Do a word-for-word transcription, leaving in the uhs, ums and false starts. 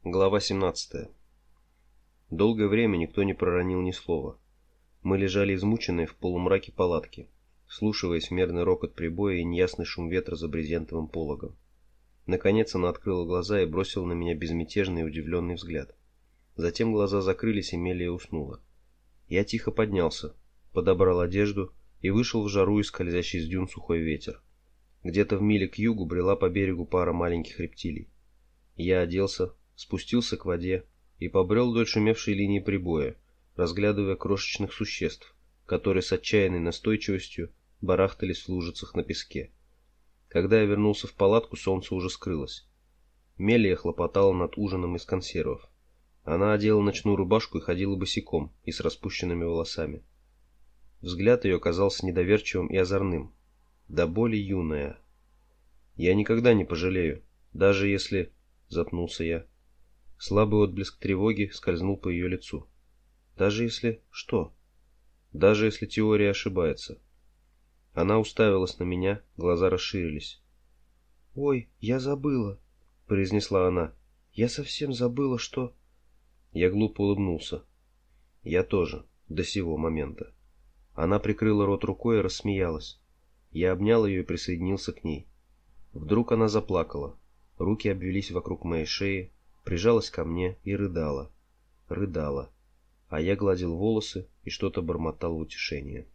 Глава семнадцатая. Долгое время никто не проронил ни слова. Мы лежали измученные в полумраке палатки, вслушиваясь в мерный рокот прибоя и неясный шум ветра за брезентовым пологом. Наконец она открыла глаза и бросила на меня безмятежный и удивленный взгляд. Затем глаза закрылись, и Мелия уснула. Я тихо поднялся, подобрал одежду и вышел в жару и скользящий с дюн сухой ветер. Где-то в миле к югу брела по берегу пара маленьких рептилий. Я оделся, спустился к воде и побрел вдоль шумевшей линии прибоя, разглядывая крошечных существ, которые с отчаянной настойчивостью барахтались в лужицах на песке. Когда я вернулся в палатку, солнце уже скрылось. Мелия хлопотала над ужином из консервов. Она одела ночную рубашку и ходила босиком и с распущенными волосами. Взгляд ее казался недоверчивым и озорным, до боли юная. «Я никогда не пожалею, даже если...» — запнулся я. Слабый отблеск тревоги скользнул по ее лицу. «Даже если... что?» «Даже если теория ошибается». Она уставилась на меня, глаза расширились. «Ой, я забыла», — произнесла она. «Я совсем забыла, что...» Я глупо улыбнулся. «Я тоже, до сего момента». Она прикрыла рот рукой и рассмеялась. Я обнял ее и присоединился к ней. Вдруг она заплакала. Руки обвились вокруг моей шеи, прижалась ко мне и рыдала. Рыдала. А я гладил волосы и что-то бормотал в утешение.